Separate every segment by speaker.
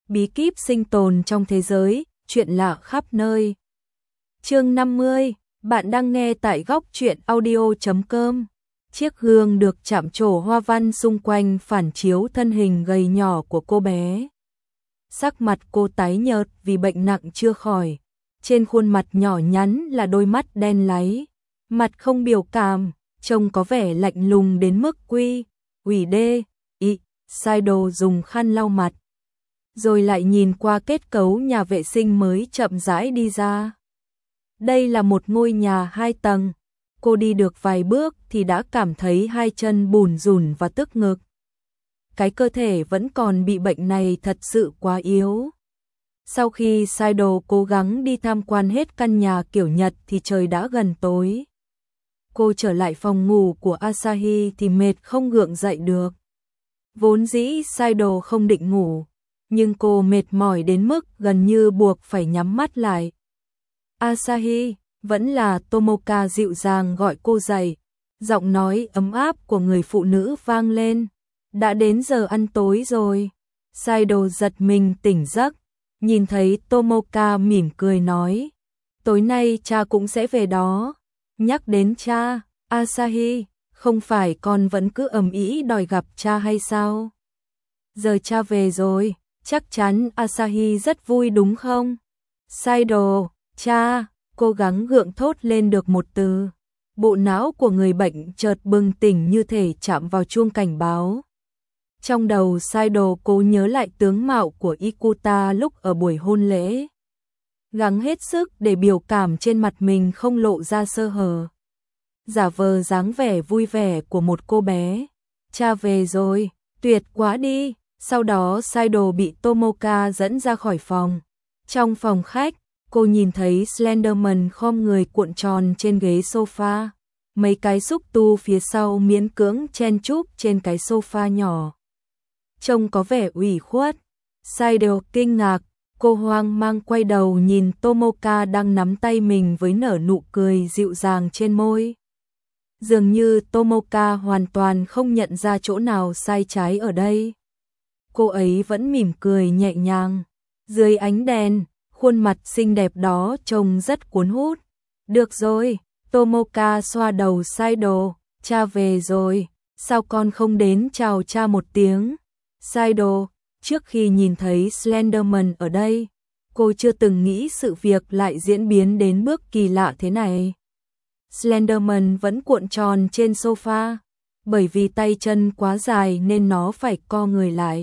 Speaker 1: bí kíp sinh tồn trong thế giới, chuyện lạ khắp nơi. Chương 50, bạn đang nghe tại góc truyện audio.com. Chiếc gương được chạm trổ hoa văn xung quanh phản chiếu thân hình gầy nhỏ của cô bé. Sắc mặt cô tái nhợt vì bệnh nặng chưa khỏi. Trên khuôn mặt nhỏ nhắn là đôi mắt đen láy, mặt không biểu cảm, trông có vẻ lạnh lùng đến mức ủy đê. Saido dùng khăn lau mặt, rồi lại nhìn qua kết cấu nhà vệ sinh mới chậm rãi đi ra. Đây là một ngôi nhà 2 tầng. Cô đi được vài bước thì đã cảm thấy hai chân bủn rủn và tức ngực. Cái cơ thể vẫn còn bị bệnh này thật sự quá yếu. Sau khi Saido cố gắng đi tham quan hết căn nhà kiểu Nhật thì trời đã gần tối. Cô trở lại phòng ngủ của Asahi thì mệt không gượng dậy được. Vốn dĩ Saido không định ngủ, nhưng cô mệt mỏi đến mức gần như buộc phải nhắm mắt lại. Asahi, vẫn là Tomoka dịu dàng gọi cô dậy, giọng nói ấm áp của người phụ nữ vang lên. Đã đến giờ ăn tối rồi. Saido giật mình tỉnh giấc, nhìn thấy Tomoka mỉm cười nói, tối nay cha cũng sẽ về đó. Nhắc đến cha, Asahi, không phải con vẫn cứ ầm ĩ đòi gặp cha hay sao? Giờ cha về rồi, chắc chắn Asahi rất vui đúng không? Saido, cha, cố gắng gượng thốt lên được một từ. Bộ não của người bệnh chợt bừng tỉnh như thể chạm vào chuông cảnh báo. Trong đầu Saido cố nhớ lại tướng mạo của Ikuta lúc ở buổi hôn lễ. Gắng hết sức để biểu cảm trên mặt mình không lộ ra sơ hở. Giả vờ dáng vẻ vui vẻ của một cô bé. Cha về rồi, tuyệt quá đi. Sau đó Saido bị Tomoka dẫn ra khỏi phòng. Trong phòng khách, cô nhìn thấy Slenderman khom người cuộn tròn trên ghế sofa. Mấy cái xúc tu phía sau miễn cưỡng chen chúc trên cái sofa nhỏ. Trông có vẻ ủy khuất. Saido kinh ngạc, cô hoang mang quay đầu nhìn Tomoka đang nắm tay mình với nở nụ cười dịu dàng trên môi. Dường như Tomoka hoàn toàn không nhận ra chỗ nào sai trái ở đây. Cô ấy vẫn mỉm cười nhẹ nhàng. Dưới ánh đèn, khuôn mặt xinh đẹp đó trông rất cuốn hút. Được rồi, Tomoka xoa đầu Saido, cha về rồi, sao con không đến chào cha một tiếng? Saido, trước khi nhìn thấy Slenderman ở đây, cô chưa từng nghĩ sự việc lại diễn biến đến bước kỳ lạ thế này. Slenderman vẫn cuộn tròn trên sofa, bởi vì tay chân quá dài nên nó phải co người lại.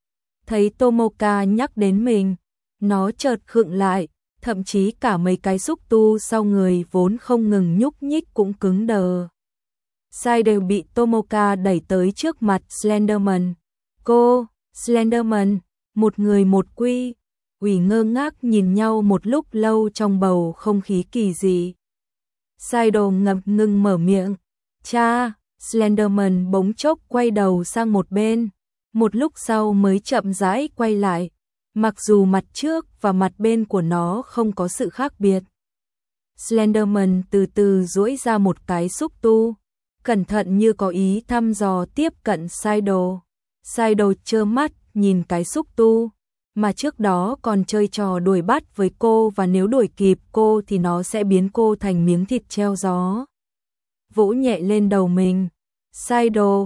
Speaker 1: Thấy Tomoka nhắc đến mình, nó chợt khựng lại, thậm chí cả mấy cái xúc tu sau người vốn không ngừng nhúc nhích cũng cứng đờ. Saido bị Tomoka đẩy tới trước mặt Slenderman. Cô, Slenderman, một người một ủy ngơ ngác nhìn nhau một lúc lâu trong bầu không khí kỳ dị. Saido ngập ngừng mở miệng. Cha, Slenderman bỗng chốc quay đầu sang một bên. Một lúc sau mới chậm rãi quay lại. Mặc dù mặt trước và mặt bên của nó không có sự khác biệt. Slenderman từ từ duỗi ra một cái xúc tu, cẩn thận như có ý thăm dò tiếp cận Saido. Saido trơ mắt nhìn cái xúc tu, mà trước đó còn chơi trò đuổi bắt với cô và nếu đuổi kịp cô thì nó sẽ biến cô thành miếng thịt treo gió. Vỗ nhẹ lên đầu mình. Saido,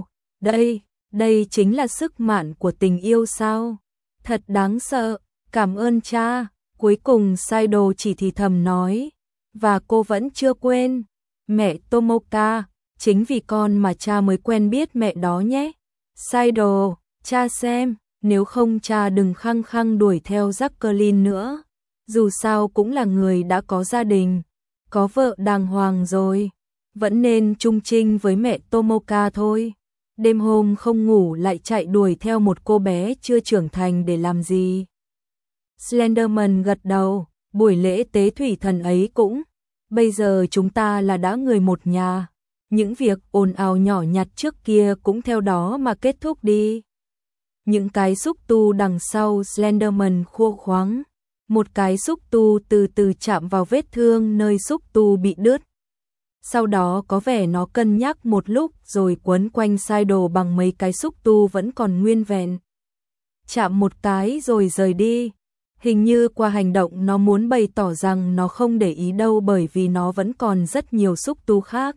Speaker 1: đây chính là sức mạnh của tình yêu sao? Thật đáng sợ, cảm ơn cha. Cuối cùng Saido chỉ thì thầm nói, và cô vẫn chưa quên. Mẹ Tomoka, chính vì con mà cha mới quen biết mẹ đó nhé. Saido, cha xem, nếu không cha đừng khăng khăng đuổi theo Jacqueline nữa. Dù sao cũng là người đã có gia đình, có vợ đàng hoàng rồi. Vẫn nên trung trinh với mẹ Tomoka thôi. Đêm hôm không ngủ lại chạy đuổi theo một cô bé chưa trưởng thành để làm gì? Slenderman gật đầu, buổi lễ tế thủy thần ấy cũng. Bây giờ chúng ta là đã người một nhà. Những việc ồn ào nhỏ nhặt trước kia cũng theo đó mà kết thúc đi. Những cái xúc tu đằng sau Slenderman khô khoắng. Một cái xúc tu từ từ chạm vào vết thương nơi xúc tu bị đứt. Sau đó có vẻ nó cân nhắc một lúc rồi quấn quanh Saido bằng mấy cái xúc tu vẫn còn nguyên vẹn. chạm một cái rồi rời đi. Hình như qua hành động nó muốn bày tỏ rằng nó không để ý đâu bởi vì nó vẫn còn rất nhiều xúc tu khác.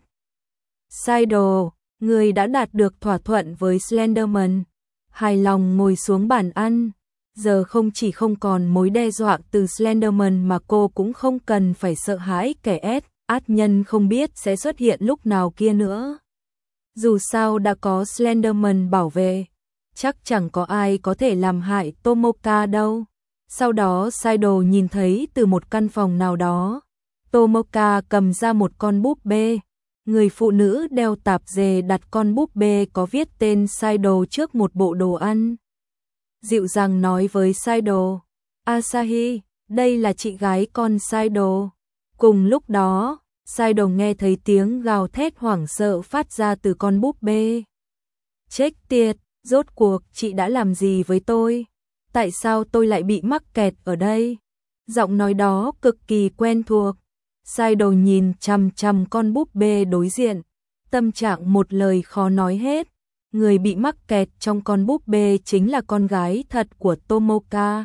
Speaker 1: Saido, người đã đạt được thỏa thuận với Slenderman. Hài lòng ngồi xuống bàn ăn. Giờ không chỉ không còn mối đe dọa từ Slenderman mà cô cũng không cần phải sợ hãi kẻ ác nhân không biết sẽ xuất hiện lúc nào kia nữa. Dù sao đã có Slenderman bảo vệ, chắc chẳng có ai có thể làm hại Tomoka đâu. Sau đó Saido nhìn thấy từ một căn phòng nào đó, Tomoka cầm ra một con búp bê. Người phụ nữ đeo tạp dề đặt con búp bê có viết tên Saido trước một bộ đồ ăn. Dịu dàng nói với Saido, Asahi, đây là chị gái con Saido. Cùng lúc đó, Saido nghe thấy tiếng gào thét hoảng sợ phát ra từ con búp bê. Chết tiệt, rốt cuộc chị đã làm gì với tôi? Tại sao tôi lại bị mắc kẹt ở đây? Giọng nói đó cực kỳ quen thuộc. Saido nhìn chằm chằm con búp bê đối diện, tâm trạng một lời khó nói hết. Người bị mắc kẹt trong con búp bê chính là con gái thật của Tomoka,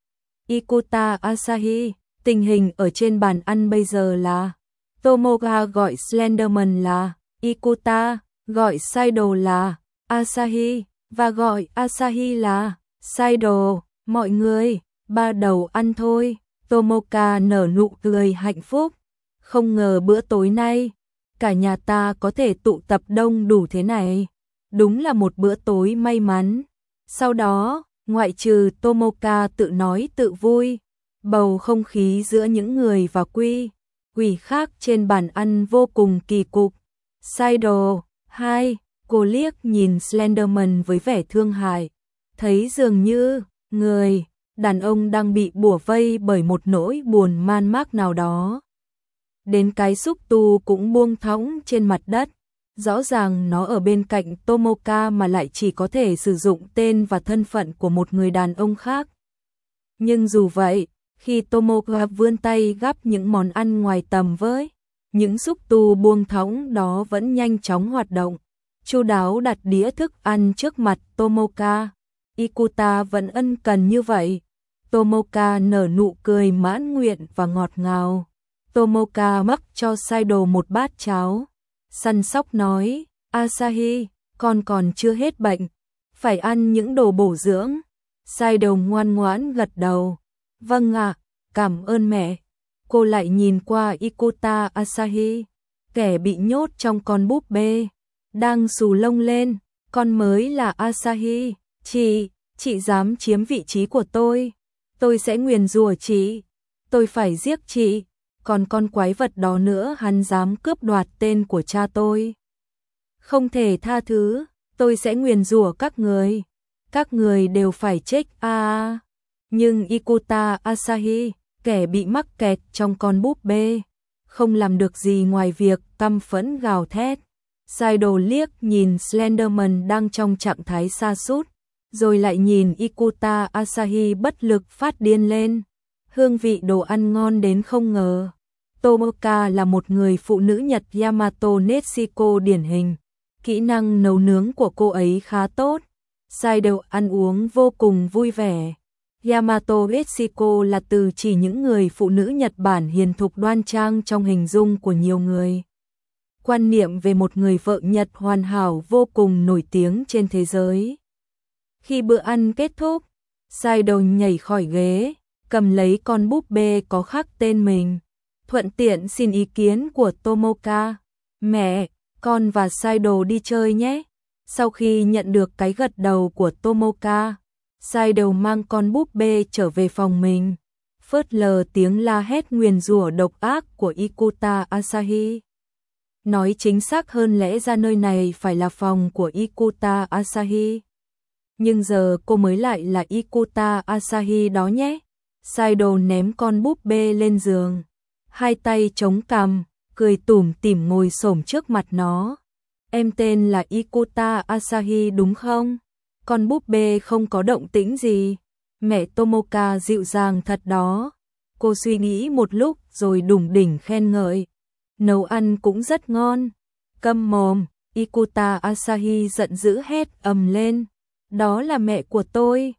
Speaker 1: Ikuta Asahi. Tình hình ở trên bàn ăn bây giờ là Tomoka gọi Slenderman là Ikuta, gọi Saido là Asahi, và gọi Asahi là Saido. Mọi người, ba đầu ăn thôi. Tomoka nở nụ cười hạnh phúc. Không ngờ bữa tối nay, cả nhà ta có thể tụ tập đông đủ thế này. Đúng là một bữa tối may mắn. Sau đó, ngoại trừ Tomoka tự nói tự vui, bầu không khí giữa những người và quỷ khác trên bàn ăn vô cùng kỳ cục. Saido, hai, cô liếc nhìn Slenderman với vẻ thương hại, thấy dường như người đàn ông đang bị bủa vây bởi một nỗi buồn man mác nào đó. Đến cái xúc tu cũng buông thõng trên mặt đất. Rõ ràng nó ở bên cạnh Tomoka mà lại chỉ có thể sử dụng tên và thân phận của một người đàn ông khác. Nhưng dù vậy, khi Tomoka vươn tay gắp những món ăn ngoài tầm với, những xúc tu buông thõng đó vẫn nhanh chóng hoạt động, chu đáo đặt đĩa thức ăn trước mặt Tomoka. Ikuta vẫn ân cần như vậy. Tomoka nở nụ cười mãn nguyện và ngọt ngào. Tomoka mắc cho Saido một bát cháo. Săn sóc nói, Asahi, con còn chưa hết bệnh, phải ăn những đồ bổ dưỡng. Saido ngoan ngoãn gật đầu. Vâng ạ, cảm ơn mẹ. Cô lại nhìn qua Ikuta Asahi, kẻ bị nhốt trong con búp bê, đang xù lông lên. Con mới là Asahi. Chị dám chiếm vị trí của tôi sẽ nguyền rủa chị, tôi phải giết chị. Còn con quái vật đó nữa, hắn dám cướp đoạt tên của cha tôi, không thể tha thứ, tôi sẽ nguyền rủa các người đều phải chết a. Nhưng Ikuta Asahi, kẻ bị mắc kẹt trong con búp bê, không làm được gì ngoài việc căm phẫn gào thét. Saido liếc nhìn Slenderman đang trong trạng thái sa sút, rồi lại nhìn Ikuta Asahi bất lực phát điên lên. Hương vị đồ ăn ngon đến không ngờ. Tomoka là một người phụ nữ Nhật Yamato Netsuko điển hình. Kỹ năng nấu nướng của cô ấy khá tốt. Saido ăn uống vô cùng vui vẻ. Yamato Netsuko là từ chỉ những người phụ nữ Nhật Bản hiền thục đoan trang trong hình dung của nhiều người. Quan niệm về một người vợ Nhật hoàn hảo vô cùng nổi tiếng trên thế giới. Khi bữa ăn kết thúc, Saido nhảy khỏi ghế, cầm lấy con búp bê có khắc tên mình, thuận tiện xin ý kiến của Tomoka. Mẹ, con và Saido đi chơi nhé. Sau khi nhận được cái gật đầu của Tomoka, Saido mang con búp bê trở về phòng mình, phớt lờ tiếng la hét nguyền rủa độc ác của Ikuta Asahi. Nói chính xác hơn, lẽ ra nơi này phải là phòng của Ikuta Asahi. Nhưng giờ cô mới lại là Ikuta Asahi đó nhé. Saido ném con búp bê lên giường, hai tay chống cằm, cười tủm tỉm ngồi xổm trước mặt nó. Em tên là Ikuta Asahi đúng không? Con búp bê không có động tĩnh gì. Mẹ Tomoka dịu dàng thật đó. Cô suy nghĩ một lúc rồi đủng đỉnh khen ngợi. Nấu ăn cũng rất ngon. Câm mồm, Ikuta Asahi giận dữ hét ầm lên. Đó là mẹ của tôi.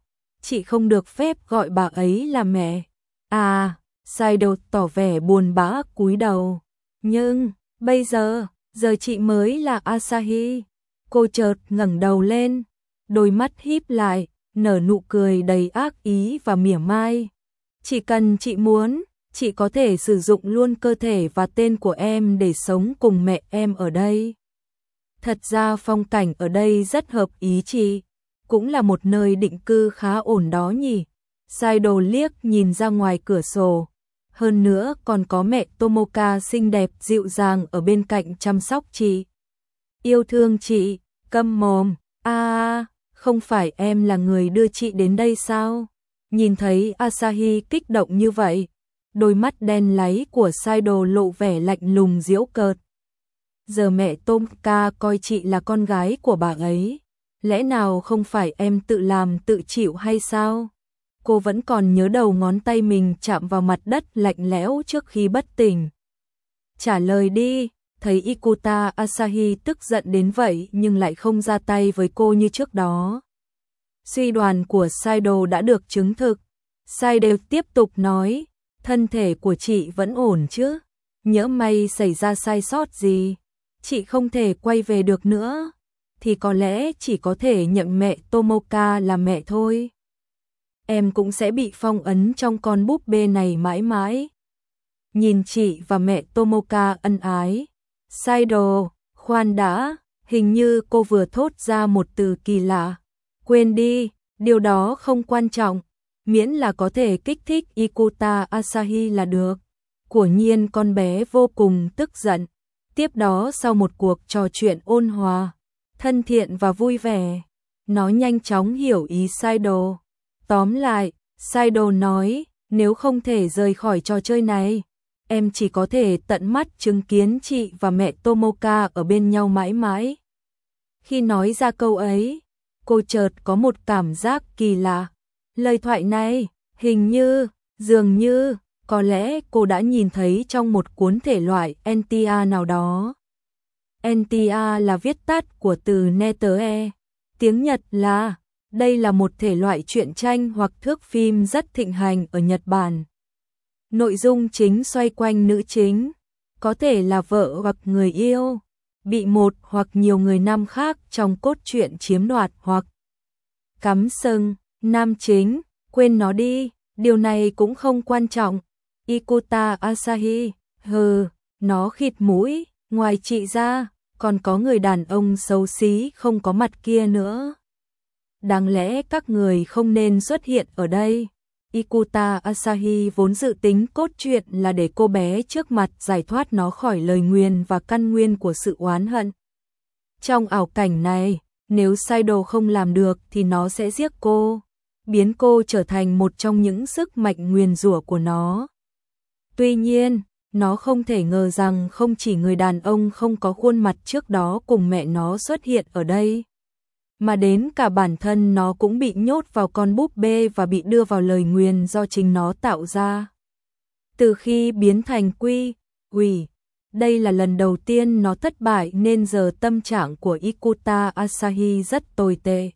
Speaker 1: chị không được phép gọi bà ấy là mẹ. À, Saido tỏ vẻ buồn bã cúi đầu. Nhưng, bây giờ chị mới là Asahi. Cô chợt ngẩng đầu lên, đôi mắt híp lại, nở nụ cười đầy ác ý và mỉa mai. Chỉ cần chị muốn, chị có thể sử dụng luôn cơ thể và tên của em để sống cùng mẹ em ở đây. Thật ra phong cảnh ở đây rất hợp ý chị, cũng là một nơi định cư khá ổn đó nhỉ. Saido liếc nhìn ra ngoài cửa sổ, hơn nữa còn có mẹ Tomoka xinh đẹp dịu dàng ở bên cạnh chăm sóc chị. Yêu thương chị, câm mồm, không phải em là người đưa chị đến đây sao? Nhìn thấy Asahi kích động như vậy, đôi mắt đen láy của Saido lộ vẻ lạnh lùng giễu cợt. Giờ mẹ Tomoka coi chị là con gái của bà ấy, lẽ nào không phải em tự làm tự chịu hay sao? Cô vẫn còn nhớ đầu ngón tay mình chạm vào mặt đất lạnh lẽo trước khi bất tỉnh. Trả lời đi. Thấy Ikuta Asahi tức giận đến vậy nhưng lại không ra tay với cô như trước đó. Suy đoán của Saido đã được chứng thực. Saido tiếp tục nói, thân thể của chị vẫn ổn chứ? Nhỡ may xảy ra sai sót gì, chị không thể quay về được nữa, thì có lẽ chỉ có thể nhận mẹ Tomoka là mẹ thôi. Em cũng sẽ bị phong ấn trong con búp bê này mãi mãi. Nhìn chị và mẹ Tomoka ân ái. Saido, khoan đã, hình như cô vừa thốt ra một từ kỳ lạ. Quên đi, điều đó không quan trọng, miễn là có thể kích thích Ikuta Asahi là được. Quả nhiên con bé vô cùng tức giận. Tiếp đó sau một cuộc trò chuyện ôn hòa, thân thiện và vui vẻ, nó nhanh chóng hiểu ý Saido. Tóm lại, Saido nói, nếu không thể rời khỏi trò chơi này, em chỉ có thể tận mắt chứng kiến chị và mẹ Tomoka ở bên nhau mãi mãi. Khi nói ra câu ấy, cô chợt có một cảm giác kỳ lạ. Lời thoại này, hình như, dường như, có lẽ cô đã nhìn thấy trong một cuốn thể loại NTA nào đó. NTA là viết tắt của từ Netere, tiếng Nhật là, đây là một thể loại truyện tranh hoặc thước phim rất thịnh hành ở Nhật Bản. Nội dung chính xoay quanh nữ chính, có thể là vợ hoặc người yêu, bị một hoặc nhiều người nam khác trong cốt truyện chiếm đoạt hoặc cắm sừng. Nam chính, quên nó đi, điều này cũng không quan trọng. Ikuta Asahi, nó khịt mũi, ngoài chị ra, còn có người đàn ông xấu xí không có mặt kia nữa. Đáng lẽ các người không nên xuất hiện ở đây. Ikuta Asahi vốn dự tính cốt truyện là để cô bé trước mặt giải thoát nó khỏi lời nguyền và căn nguyên của sự oán hận. Trong ảo cảnh này, nếu Saido không làm được thì nó sẽ giết cô, biến cô trở thành một trong những sức mạnh nguyền rủa của nó. Tuy nhiên, nó không thể ngờ rằng không chỉ người đàn ông không có khuôn mặt trước đó cùng mẹ nó xuất hiện ở đây, mà đến cả bản thân nó cũng bị nhốt vào con búp bê và bị đưa vào lời nguyền do chính nó tạo ra. Từ khi biến thành quỷ, đây là lần đầu tiên nó thất bại nên giờ tâm trạng của Ikuta Asahi rất tồi tệ.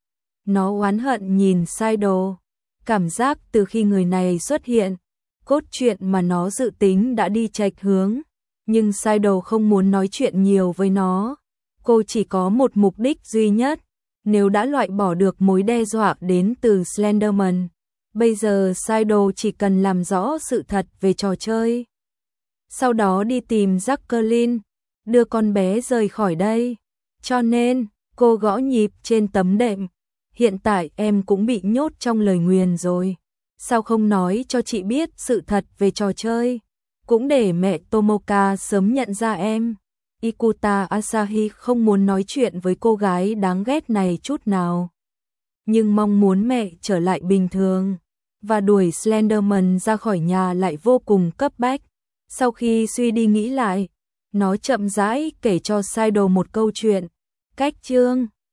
Speaker 1: Nó oán hận nhìn Saido, cảm giác từ khi người này xuất hiện, cốt truyện mà nó dự tính đã đi chệch hướng, nhưng Saido không muốn nói chuyện nhiều với nó. Cô chỉ có một mục đích duy nhất, nếu đã loại bỏ được mối đe dọa đến từ Slenderman, bây giờ Saido chỉ cần làm rõ sự thật về trò chơi. Sau đó đi tìm Jacqueline, đưa con bé rời khỏi đây. Cho nên, cô gõ nhịp trên tấm đệm. Hiện tại em cũng bị nhốt trong lời nguyền rồi. Sao không nói cho chị biết sự thật về trò chơi? Cũng để mẹ Tomoka sớm nhận ra em. Ikuta Asahi không muốn nói chuyện với cô gái đáng ghét này chút nào, nhưng mong muốn mẹ trở lại bình thường và đuổi Slenderman ra khỏi nhà lại vô cùng cấp bách. Sau khi suy đi nghĩ lại, nó chậm rãi kể cho Saido một câu chuyện. Cách chương